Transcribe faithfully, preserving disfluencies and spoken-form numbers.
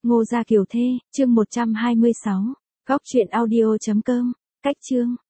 Ngô Gia Kiều Thê, chương một trăm hai mươi sáu. Góc truyện audio chấm com. Cách chương.